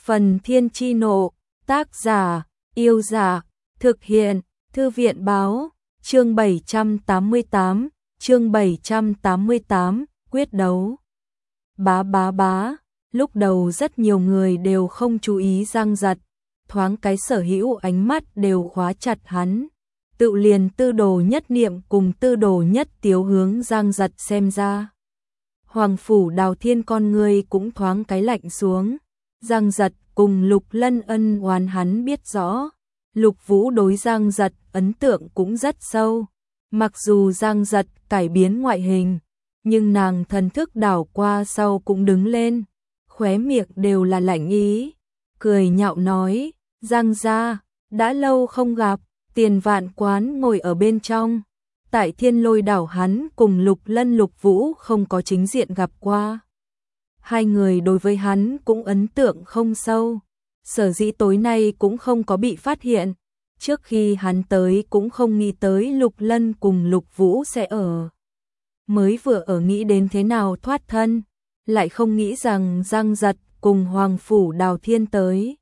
Phần Thiên Chi Nộ, tác giả, Yêu Dạ, thực hiện, Thư viện Báo, chương 788, quyết đấu. Bá, lúc đầu rất nhiều người đều không chú ý Giang Giật, thoáng cái sở hữu ánh mắt đều khóa chặt hắn. Tự liền Tư Đồ Nhất Niệm cùng Tư Đồ Nhất Tiếu hướng Giang Giật xem ra. Hoàng phủ Đào Thiên con người cũng thoáng cái lạnh xuống. Giang Giật cùng Lục Lân ân oán hắn biết rõ. Lục Vũ đối Giang Giật ấn tượng cũng rất sâu. Mặc dù Giang Giật cải biến ngoại hình, nhưng nàng thần thức đảo qua sau cũng đứng lên, khóe miệng đều là lạnh ý, cười nhạo nói, Giang gia, đã lâu không gặp. Tiền Vạn Quán ngồi ở bên trong. Tại Thiên Lôi đảo hắn cùng Lục Lân Lục Vũ không có chính diện gặp qua. Hai người đối với hắn cũng ấn tượng không sâu. Sở dĩ tối nay cũng không có bị phát hiện. Trước khi hắn tới cũng không nghĩ tới Lục Lân cùng Lục Vũ sẽ ở. Mới vừa ở nghĩ đến thế nào thoát thân, lại không nghĩ rằng Giang Giật cùng Hoàng phủ Đào Thiên tới.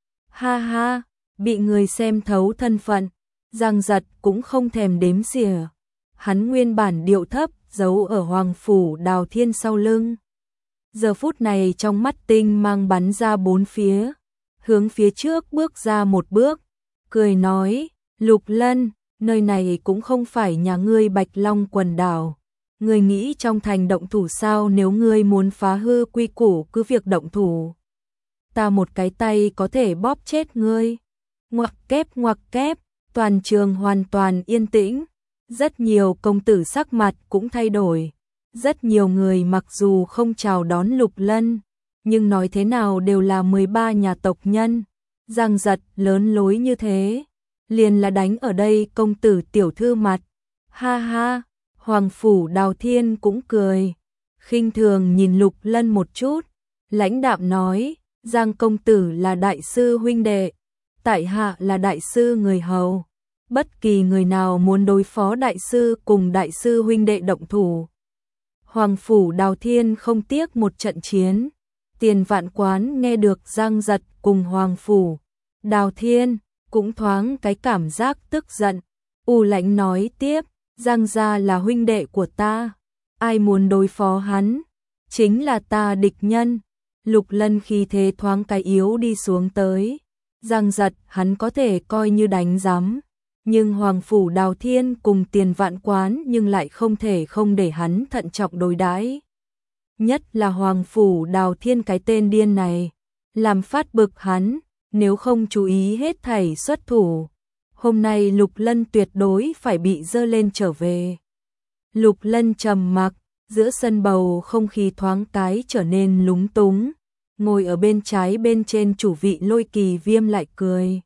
Ha ha, bị người xem thấu thân phận, Giang Giật cũng không thèm đếm xỉa. Hắn nguyên bản điệu thấp, giấu ở Hoàng phủ Đào Thiên sau lưng. Giờ phút này trong mắt tinh mang bắn ra bốn phía, hướng phía trước bước ra một bước, cười nói, Lục Lân, nơi này cũng không phải nhà ngươi Bạch Long quần đảo. Ngươi nghĩ trong thành động thủ sao? Nếu ngươi muốn phá hư quy củ cứ việc động thủ. Ta một cái tay có thể bóp chết ngươi. Ngoặc kép, toàn trường hoàn toàn yên tĩnh. Rất nhiều công tử sắc mặt cũng thay đổi. Rất nhiều người mặc dù không chào đón Lục Lân, nhưng nói thế nào đều là 13 nhà tộc nhân. Giang Giật lớn lối như thế, liền là đánh ở đây công tử tiểu thư mặt. Ha ha, Hoàng phủ Đào Thiên cũng cười, khinh thường nhìn Lục Lân một chút, lãnh đạm nói, Giang công tử là đại sư huynh đệ, tại hạ là đại sư người hầu. Bất kỳ người nào muốn đối phó đại sư cùng đại sư huynh đệ động thủ. Hoàng phủ Đào Thiên không tiếc một trận chiến. Tiền Vạn Quán nghe được Giang Giật cùng Hoàng phủ Đào Thiên cũng thoáng cái cảm giác tức giận. Lãnh nói tiếp, Giang gia là huynh đệ của ta, ai muốn đối phó hắn, chính là ta địch nhân. Lục Lân khi thế thoáng cái yếu đi xuống tới. Giang Giật hắn có thể coi như đánh giám, nhưng Hoàng phủ Đào Thiên cùng Tiền Vạn Quán nhưng lại không thể không để hắn thận trọng đối đãi. Nhất là Hoàng phủ Đào Thiên cái tên điên này, làm phát bực hắn, nếu không chú ý hết thảy xuất thủ. Hôm nay Lục Lân tuyệt đối phải bị dơ lên trở về. Lục Lân trầm mặc, giữa sân bầu không khí thoáng cái trở nên lúng túng. Ngồi ở bên trái bên trên chủ vị Lôi Kỳ Viêm lại cười.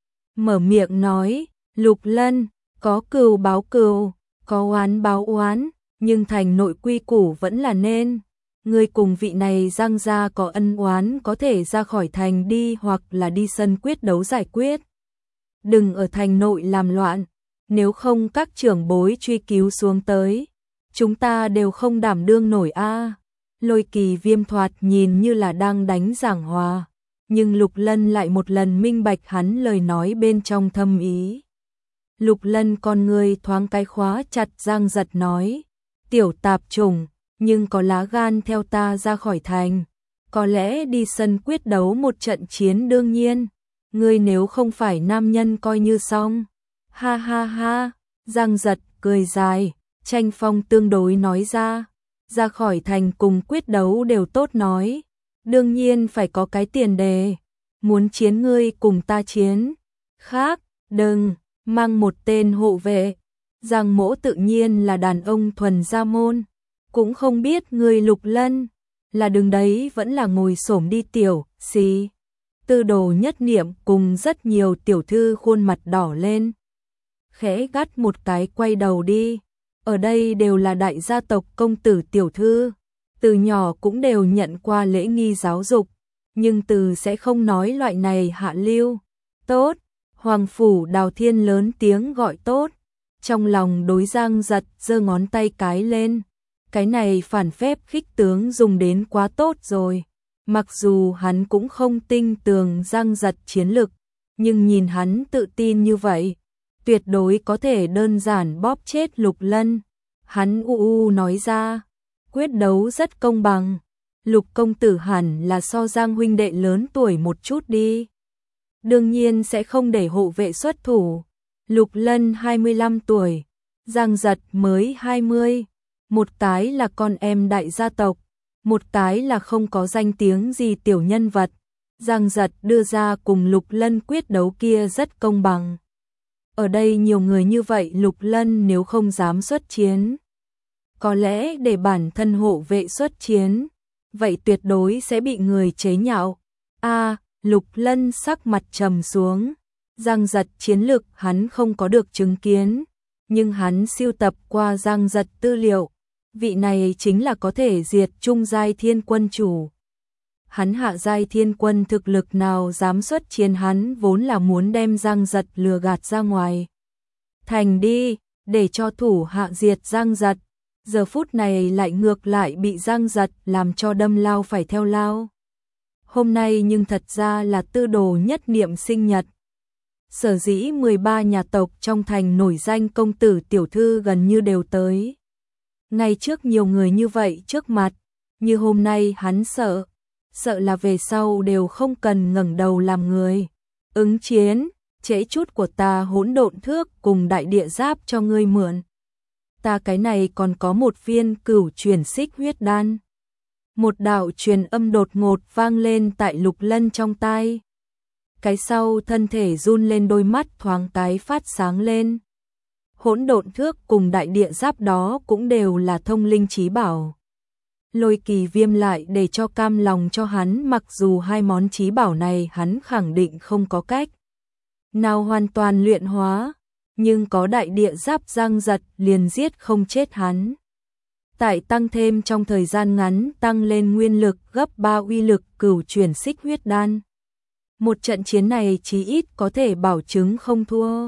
Mở miệng nói, Lục Lân, có cừu báo cừu, có oán báo oán, nhưng thành nội quy củ vẫn là nên. Ngươi cùng vị này Giang gia có ân oán có thể ra khỏi thành đi hoặc là đi sân quyết đấu giải quyết. Đừng ở thành nội làm loạn, nếu không các trưởng bối truy cứu xuống tới, chúng ta đều không đảm đương nổi a. Lôi Kỳ Viêm thoạt nhìn như là đang đánh giảng hòa, nhưng Lục Lân lại một lần minh bạch hắn lời nói bên trong thâm ý. Lục Lân con người thoáng cái khóa chặt Giang Giật nói, tiểu tạp chủng, nhưng có lá gan theo ta ra khỏi thành, có lẽ đi sân quyết đấu một trận chiến đương nhiên, ngươi nếu không phải nam nhân coi như xong. Ha ha ha, Giang Giật cười dài, tranh phong tương đối nói ra khỏi thành cùng quyết đấu đều tốt nói, đương nhiên phải có cái tiền đề, muốn chiến ngươi cùng ta chiến, khác, đừng, mang một tên hộ vệ. Giang Mỗ tự nhiên là đàn ông thuần gia môn, cũng không biết ngươi Lục Lân, là đường đấy vẫn là ngồi xổm đi tiểu, xì. Tư Đồ Nhất Niệm cùng rất nhiều tiểu thư khuôn mặt đỏ lên. Khẽ gắt một cái quay đầu đi, ở đây đều là đại gia tộc công tử tiểu thư, từ nhỏ cũng đều nhận qua lễ nghi giáo dục, nhưng từ sẽ không nói loại này hạ lưu. Tốt, Hoàng phủ Đào Thiên lớn tiếng gọi tốt, trong lòng đối Giang Giật giơ ngón tay cái lên. Cái này phản phép khích tướng dùng đến quá tốt rồi. Mặc dù hắn cũng không tin tưởng Giang Giật chiến lực, nhưng nhìn hắn tự tin như vậy, tuyệt đối có thể đơn giản bóp chết Lục Lân. Hắn nói ra, quyết đấu rất công bằng, Lục công tử hẳn là so Giang huynh đệ lớn tuổi một chút đi. Đương nhiên sẽ không để hộ vệ xuất thủ. Lục Lân 25 tuổi, Giang Giật mới 20, một cái là con em đại gia tộc, một cái là không có danh tiếng gì tiểu nhân vật. Giang Giật đưa ra cùng Lục Lân quyết đấu kia rất công bằng. Ở đây nhiều người như vậy, Lục Lân nếu không dám xuất chiến, có lẽ để bản thân hộ vệ xuất chiến, vậy tuyệt đối sẽ bị người chế nhạo. Lục Lân sắc mặt trầm xuống. Giang Giật chiến lực hắn không có được chứng kiến, nhưng hắn sưu tập qua Giang Giật tư liệu, vị này chính là có thể diệt trung giai thiên quân chủ. Hắn hạ giai thiên quân thực lực nào dám xuất chiến, hắn vốn là muốn đem Giang Giật lừa gạt ra ngoài thành đi, để cho thủ hạ diệt Giang Giật. Giờ phút này lại ngược lại bị Giang Giật làm cho đâm lao phải theo lao. Hôm nay nhưng thật ra là Tư Đồ Nhất Niệm sinh nhật. Sở dĩ 13 nhà tộc trong thành nổi danh công tử tiểu thư gần như đều tới. Ngay trước nhiều người như vậy trước mặt, như hôm nay hắn sợ là về sau đều không cần ngẩng đầu làm người. Ứng chiến, trễ chút của ta hỗn độn thước cùng đại địa giáp cho ngươi mượn. Ta cái này còn có một viên cửu chuyển xích huyết đan. Một đạo truyền âm đột ngột vang lên tại Lục Lân trong tai. Cái sau thân thể run lên, đôi mắt thoáng cái phát sáng lên. Hỗn độn thước cùng đại địa giáp đó cũng đều là thông linh chí bảo. Lôi Kỳ Viêm lại để cho cam lòng cho hắn, mặc dù hai món chí bảo này hắn khẳng định không có cách nào hoàn toàn luyện hóa, nhưng có đại địa giáp Giang Giật liền giết không chết hắn. Tại tăng thêm trong thời gian ngắn tăng lên nguyên lực gấp 3 uy lực cửu chuyển xích huyết đan. Một trận chiến này chí ít có thể bảo chứng không thua.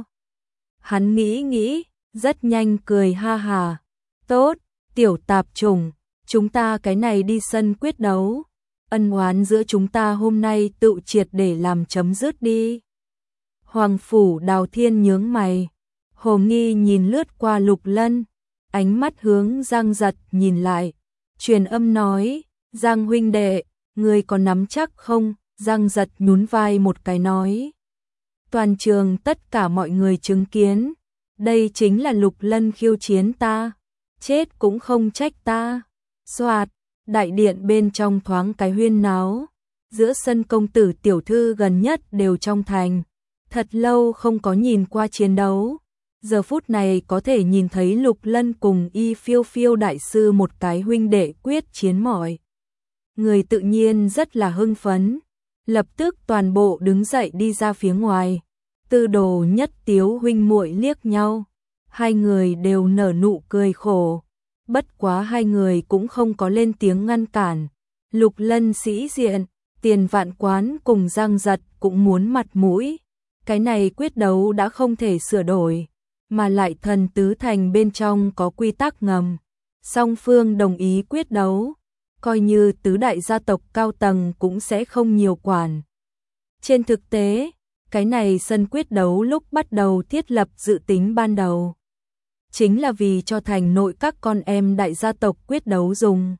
Hắn nghĩ, rất nhanh cười ha hà. Tốt, tiểu tạp chủng, chúng ta cái này đi sân quyết đấu. Ân oán giữa chúng ta hôm nay tự triệt để làm chấm dứt đi. Hoàng phủ Đào Thiên nhướng mày. Hồ nghi nhìn lướt qua Lục Lân, ánh mắt hướng Giang Giật nhìn lại, truyền âm nói, Giang huynh đệ, ngươi có nắm chắc không? Giang Giật nhún vai một cái nói. Toàn trường tất cả mọi người chứng kiến, đây chính là Lục Lân khiêu chiến ta, chết cũng không trách ta. Soạt, đại điện bên trong thoáng cái huyên náo, giữa sân công tử tiểu thư gần nhất đều trong thành, thật lâu không có nhìn qua chiến đấu. Giờ phút này có thể nhìn thấy Lục Lân cùng Y Phiêu Phiêu đại sư một cái huynh đệ quyết chiến, mọi người tự nhiên rất là hưng phấn, lập tức toàn bộ đứng dậy đi ra phía ngoài. Tư Đồ Nhất Tiếu huynh muội liếc nhau, hai người đều nở nụ cười khổ, bất quá hai người cũng không có lên tiếng ngăn cản. Lục Lân sĩ diện, Tiền Vạn Quán cùng Giang Giật cũng muốn mặt mũi, cái này quyết đấu đã không thể sửa đổi, mà lại Thần Tứ Thành bên trong có quy tắc ngầm, song phương đồng ý quyết đấu, coi như tứ đại gia tộc cao tầng cũng sẽ không nhiều quản. Trên thực tế, cái này sân quyết đấu lúc bắt đầu thiết lập dự tính ban đầu, chính là vì cho thành nội các con em đại gia tộc quyết đấu dùng.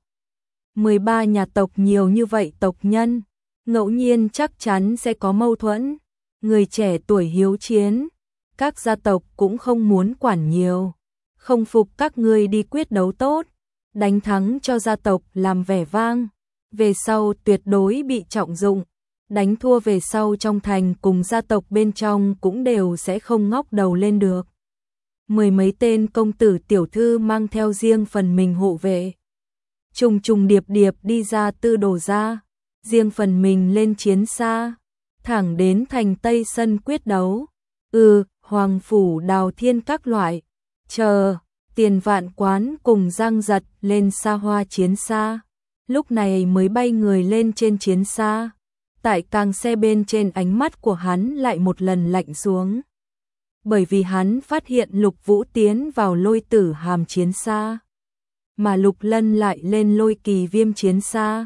13 nhà tộc nhiều như vậy tộc nhân, ngẫu nhiên chắc chắn sẽ có mâu thuẫn, người trẻ tuổi hiếu chiến, các gia tộc cũng không muốn quản nhiều, không phục các ngươi đi quyết đấu tốt, đánh thắng cho gia tộc làm vẻ vang, về sau tuyệt đối bị trọng dụng, đánh thua về sau trong thành cùng gia tộc bên trong cũng đều sẽ không ngóc đầu lên được. Mười mấy tên công tử tiểu thư mang theo riêng phần mình hộ vệ, trùng trùng điệp điệp đi ra Tư Đồ gia, riêng phần mình lên chiến xa, thẳng đến thành Tây sân quyết đấu. Hoàng phủ Đào Thiên các loại, chờ, Tiền Vạn Quán cùng Giang Giật lên xa hoa chiến xa, lúc này mới bay người lên trên chiến xa. Tại càng xe bên trên, ánh mắt của hắn lại một lần lạnh xuống, bởi vì hắn phát hiện Lục Vũ tiến vào Lôi Tử Hàm chiến xa, mà Lục Lân lại lên Lôi Kỳ Viêm chiến xa.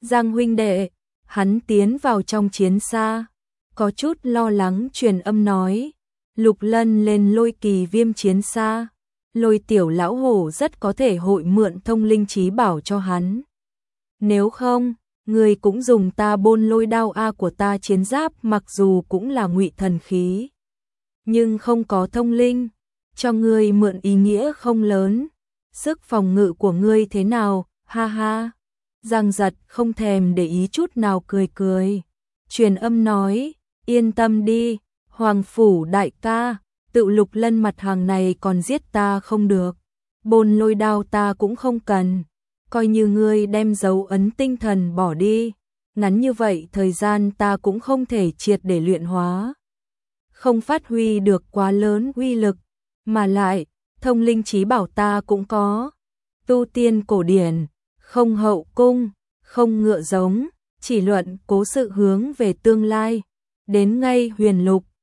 Giang huynh đệ, hắn tiến vào trong chiến xa, có chút lo lắng truyền âm nói, Lục Lân lên Lôi Kỳ Viêm chiến xa, Lôi tiểu lão hổ rất có thể hội mượn thông linh trí bảo cho hắn. Nếu không, ngươi cũng dùng ta bôn lôi đao A của ta chiến giáp mặc dù cũng là ngụy thần khí, nhưng không có thông linh, cho ngươi mượn ý nghĩa không lớn. Sức phòng ngự của ngươi thế nào, ha ha. Giang Giật không thèm để ý chút nào cười cười. Truyền âm nói, yên tâm đi, Hoàng Phủ đại ca, tự Lục Lân mặt hàng này còn giết ta không được. Bôn lôi đao ta cũng không cần. Coi như ngươi đem dấu ấn tinh thần bỏ đi. Ngắn như vậy thời gian ta cũng không thể triệt để luyện hóa. Không phát huy được quá lớn uy lực. Mà lại, thông linh trí bảo ta cũng có. Tu tiên cổ điển, không hậu cung, không ngựa giống, chỉ luận cố sự hướng về tương lai. Đến ngay huyền lục,